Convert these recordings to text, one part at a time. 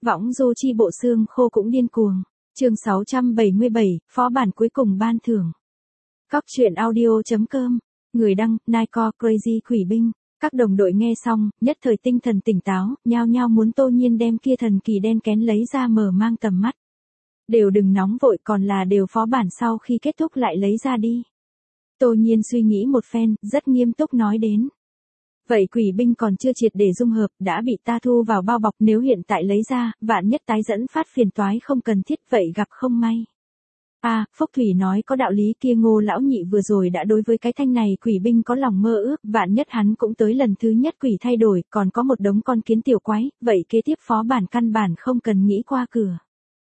Võng du chi bộ xương khô cũng điên cuồng. Chương 677, phó bản cuối cùng ban thưởng. Cóc truyện audio.com. Người đăng, Nike Crazy Quỷ binh. Các đồng đội nghe xong, nhất thời tinh thần tỉnh táo, nhao nhao muốn Tô Nhiên đem kia thần kỳ đen kén lấy ra mở mang tầm mắt. Đều đừng nóng vội, còn là đều phó bản sau khi kết thúc lại lấy ra đi. Tô Nhiên suy nghĩ một phen, rất nghiêm túc nói đến. Vậy quỷ binh còn chưa triệt để dung hợp, đã bị ta thu vào bao bọc, nếu hiện tại lấy ra, vạn nhất tái dẫn phát phiền toái không cần thiết, vậy gặp không may. Phúc Thủy nói có đạo lý, kia Ngô lão nhị vừa rồi đã đối với cái thanh này quỷ binh có lòng mơ ước, vạn nhất hắn cũng tới lần thứ nhất quỷ thay đổi, còn có một đống con kiến tiểu quái, vậy kế tiếp phó bản căn bản không cần nghĩ qua cửa.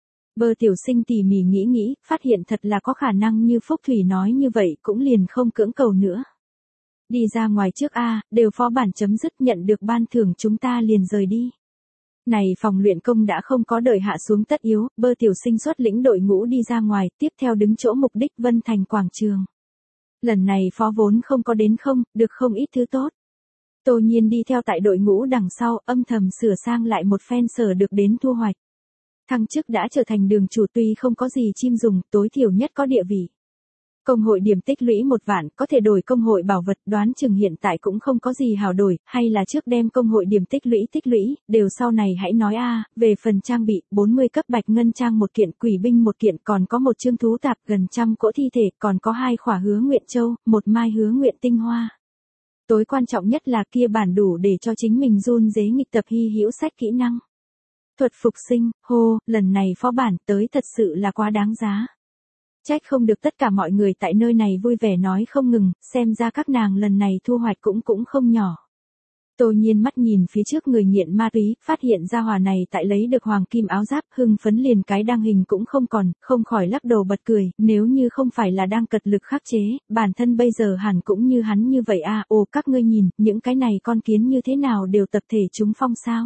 Bơ tiểu sinh tỉ mỉ nghĩ, phát hiện thật là có khả năng như Phúc Thủy nói như vậy, cũng liền không cưỡng cầu nữa. Đi ra ngoài trước đều phó bản chấm dứt, nhận được ban thưởng chúng ta liền rời đi. Này phòng luyện công đã không có đợi hạ xuống tất yếu, Bơ tiểu sinh xuất lĩnh đội ngũ đi ra ngoài, tiếp theo đứng chỗ mục đích Vân Thành quảng trường. Lần này phó vốn không có đến được không ít thứ tốt. Tô Nhiên đi theo tại đội ngũ đằng sau, âm thầm sửa sang lại một phen sở được đến thu hoạch. Thăng chức đã trở thành đường chủ, tuy không có gì chim dùng, tối thiểu nhất có địa vị. Công hội điểm tích lũy 1 vạn, có thể đổi công hội bảo vật, đoán chừng hiện tại cũng không có gì hào đổi, hay là trước đem công hội điểm tích lũy, đều sau này hãy nói về phần trang bị, 40 cấp bạch ngân trang 1 kiện, quỷ binh 1 kiện, còn có 1 chương thú tạp, gần 100 cỗ thi thể, còn có 2 khỏa hứa nguyện châu, 1 mai hứa nguyện tinh hoa. Tối quan trọng nhất là kia bản đủ để cho chính mình run rế nghịch tập hy hữu sách kỹ năng. Thuật phục sinh, lần này phó bản tới thật sự là quá đáng giá. Trách không được tất cả mọi người tại nơi này vui vẻ nói không ngừng, xem ra các nàng lần này thu hoạch cũng không nhỏ. Tô Nhiên mắt nhìn phía trước người nghiện ma túy, phát hiện ra hỏa này tại lấy được hoàng kim áo giáp, hưng phấn liền cái đăng hình cũng không còn, không khỏi lắc đầu bật cười, nếu như không phải là đang cật lực khắc chế, bản thân bây giờ hẳn cũng như hắn như vậy các ngươi nhìn, những cái này con kiến như thế nào đều tập thể trúng phong sao.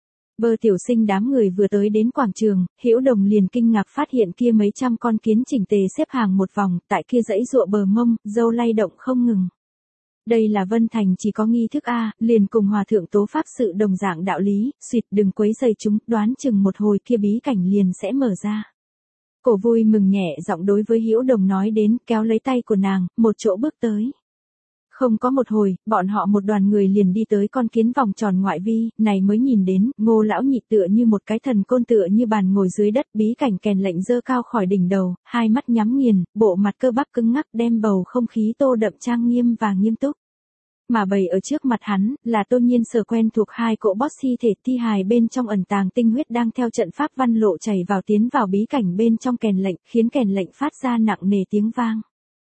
Bơ tiểu sinh đám người vừa tới đến quảng trường, Hữu Đồng liền kinh ngạc phát hiện kia mấy trăm con kiến chỉnh tề xếp hàng một vòng, tại kia dãy dụa bờ mông, dâu lay động không ngừng. Đây là Vân Thành chỉ có nghi thức liền cùng hòa thượng tố pháp sự đồng dạng đạo lý, xuyệt đừng quấy rầy chúng, đoán chừng một hồi kia bí cảnh liền sẽ mở ra. Cổ vui mừng nhẹ giọng đối với Hữu Đồng nói đến, kéo lấy tay của nàng, một chỗ bước tới. Không có một hồi, bọn họ một đoàn người liền đi tới con kiến vòng tròn ngoại vi, này mới nhìn đến, Ngô lão nhị tựa như một cái thần côn tựa như bàn ngồi dưới đất, bí cảnh kèn lệnh dơ cao khỏi đỉnh đầu, hai mắt nhắm nghiền, bộ mặt cơ bắp cứng ngắc đem bầu không khí tô đậm trang nghiêm và nghiêm túc. Mà bày ở trước mặt hắn, là Tô Nhiên sở quen thuộc 2 cỗ boss thi hài bên trong ẩn tàng tinh huyết đang theo trận pháp văn lộ chảy vào tiến vào bí cảnh bên trong kèn lệnh, khiến kèn lệnh phát ra nặng nề tiếng vang.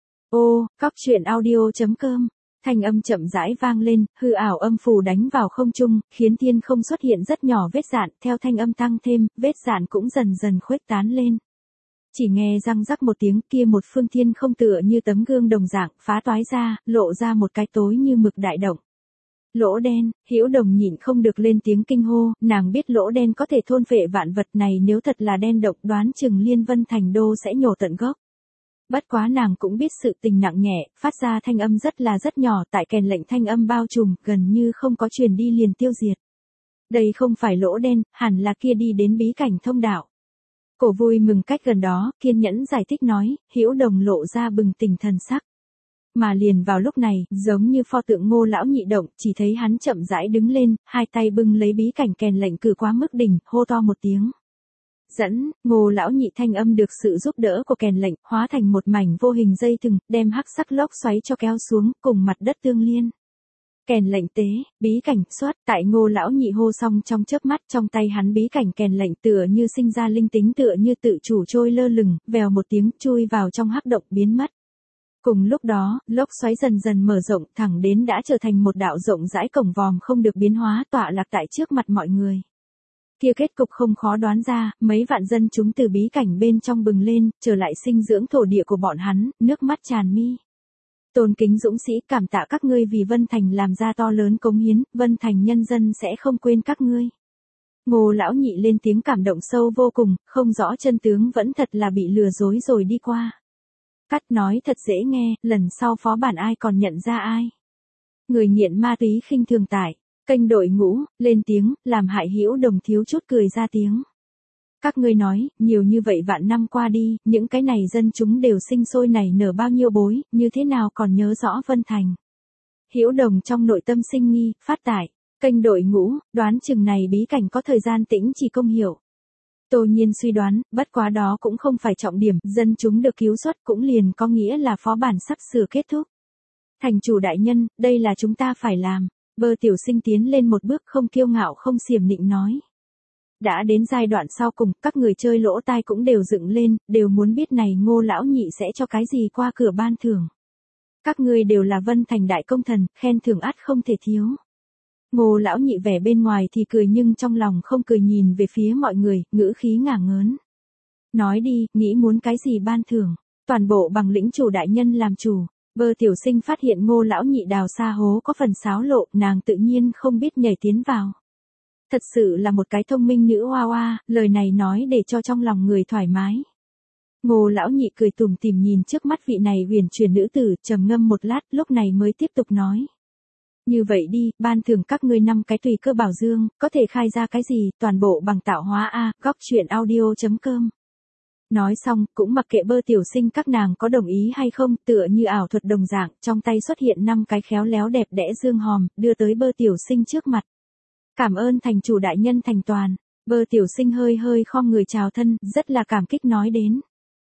Cóc truyện audio.com. Thanh âm chậm rãi vang lên, hư ảo âm phù đánh vào không trung, khiến thiên không xuất hiện rất nhỏ vết dạn, theo thanh âm tăng thêm, vết dạn cũng dần dần khuếch tán lên. Chỉ nghe răng rắc một tiếng, kia một phương thiên không tựa như tấm gương đồng dạng, phá toái ra, lộ ra một cái tối như mực đại động. Lỗ đen, Hữu Đồng nhịn không được lên tiếng kinh hô, nàng biết lỗ đen có thể thôn phệ vạn vật này, nếu thật là đen độc đoán chừng Liên Vân Thành đô sẽ nhổ tận gốc. Bất quá nàng cũng biết sự tình nặng nhẹ, phát ra thanh âm rất nhỏ, tại kèn lệnh thanh âm bao trùm, gần như không có truyền đi liền tiêu diệt. Đây không phải lỗ đen, hẳn là kia đi đến bí cảnh thông đạo. Cổ vui mừng cách gần đó, kiên nhẫn giải thích nói, Hữu Đồng lộ ra bừng tỉnh thần sắc. Mà liền vào lúc này, giống như pho tượng Ngô lão nhị động, chỉ thấy hắn chậm rãi đứng lên, hai tay bưng lấy bí cảnh kèn lệnh cử quá mức đỉnh, hô to một tiếng. Dẫn, Ngô lão nhị thanh âm được sự giúp đỡ của kèn lệnh, hóa thành một mảnh vô hình dây thừng, đem hắc sắc lốc xoáy cho kéo xuống, cùng mặt đất tương liên. Kèn lệnh tế, bí cảnh xuất, tại Ngô lão nhị hô xong trong chớp mắt, trong tay hắn bí cảnh kèn lệnh tựa như sinh ra linh tính, tựa như tự chủ trôi lơ lửng, vèo một tiếng chui vào trong hắc động biến mất. Cùng lúc đó, lốc xoáy dần dần mở rộng, thẳng đến đã trở thành một đạo rộng rãi cổng vòm không được biến hóa, tọa lạc tại trước mặt mọi người. Kia kết cục không khó đoán ra, mấy vạn dân chúng từ bí cảnh bên trong bừng lên, trở lại sinh dưỡng thổ địa của bọn hắn, nước mắt tràn mi. Tôn kính dũng sĩ, cảm tạ các ngươi vì Vân Thành làm ra to lớn cống hiến, Vân Thành nhân dân sẽ không quên các ngươi. Ngô lão nhị lên tiếng cảm động sâu vô cùng, không rõ chân tướng vẫn thật là bị lừa dối rồi đi qua. Cắt nói thật dễ nghe, lần sau phó bản ai còn nhận ra ai. Người nghiện ma túy khinh thường tải. Kênh đội ngũ, lên tiếng, làm hại Hữu Đồng thiếu chút cười ra tiếng. Các ngươi nói, nhiều như vậy vạn năm qua đi, những cái này dân chúng đều sinh sôi nảy nở bao nhiêu bối, như thế nào còn nhớ rõ Vân Thành. Hữu Đồng trong nội tâm sinh nghi, phát tải, kênh đội ngũ, đoán chừng này bí cảnh có thời gian tĩnh chỉ công hiểu. Tô Nhiên suy đoán, bất quá đó cũng không phải trọng điểm, dân chúng được cứu xuất cũng liền có nghĩa là phó bản sắp sửa kết thúc. Thành chủ đại nhân, đây là chúng ta phải làm. Bơ Tiểu Sinh tiến lên một bước không kiêu ngạo không xiểm nịnh nói. Đã đến giai đoạn sau cùng, các người chơi lỗ tai cũng đều dựng lên, đều muốn biết này Ngô lão nhị sẽ cho cái gì qua cửa ban thưởng. Các ngươi đều là Vân Thành đại công thần, khen thưởng ắt không thể thiếu. Ngô lão nhị vẻ bên ngoài thì cười nhưng trong lòng không cười, nhìn về phía mọi người, ngữ khí ngả ngớn. Nói đi, nghĩ muốn cái gì ban thưởng, toàn bộ bằng lĩnh chủ đại nhân làm chủ. Bơ Tiểu Sinh phát hiện Ngô lão nhị đào xa hố có phần xáo lộ, nàng tự nhiên không biết nhảy tiến vào. Thật sự là một cái thông minh nữ hoa hoa, lời này nói để cho trong lòng người thoải mái. Ngô lão nhị cười tủm tỉm nhìn trước mắt vị này huyền chuyển nữ tử, trầm ngâm một lát, lúc này mới tiếp tục nói. Như vậy đi, ban thưởng các ngươi 5 cái tùy cơ bảo dương, có thể khai ra cái gì, toàn bộ bằng tạo hóa A, góc truyện audio.com. Nói xong, cũng mặc kệ Bơ Tiểu Sinh các nàng có đồng ý hay không, tựa như ảo thuật đồng dạng, trong tay xuất hiện 5 cái khéo léo đẹp đẽ dương hòm, đưa tới Bơ Tiểu Sinh trước mặt. Cảm ơn thành chủ đại nhân thành toàn. Bơ Tiểu Sinh hơi hơi khom người chào thân, rất là cảm kích nói đến.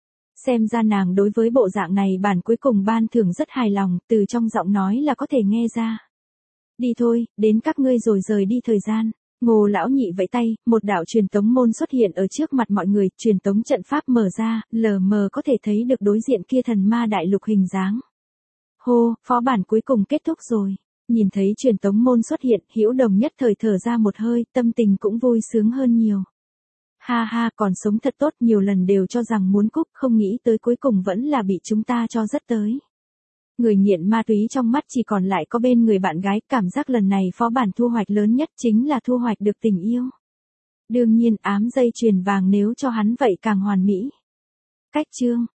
Xem ra nàng đối với bộ dạng này bản cuối cùng ban thưởng rất hài lòng, từ trong giọng nói là có thể nghe ra. Đi thôi, đến các ngươi rồi rời đi thời gian. Ngô lão nhị vẫy tay, một đạo truyền tống môn xuất hiện ở trước mặt mọi người, truyền tống trận pháp mở ra, lờ mờ có thể thấy được đối diện kia thần ma đại lục hình dáng. Hô, phó bản cuối cùng kết thúc rồi. Nhìn thấy truyền tống môn xuất hiện, Hữu Đồng nhất thời thở ra một hơi, tâm tình cũng vui sướng hơn nhiều. Ha ha, còn sống thật tốt, nhiều lần đều cho rằng muốn cúp, không nghĩ tới cuối cùng vẫn là bị chúng ta cho rất tới. Người nghiện ma túy trong mắt chỉ còn lại có bên người bạn gái, cảm giác lần này phó bản thu hoạch lớn nhất chính là thu hoạch được tình yêu. Đương nhiên ám dây chuyền vàng nếu cho hắn vậy càng hoàn mỹ. Cách chương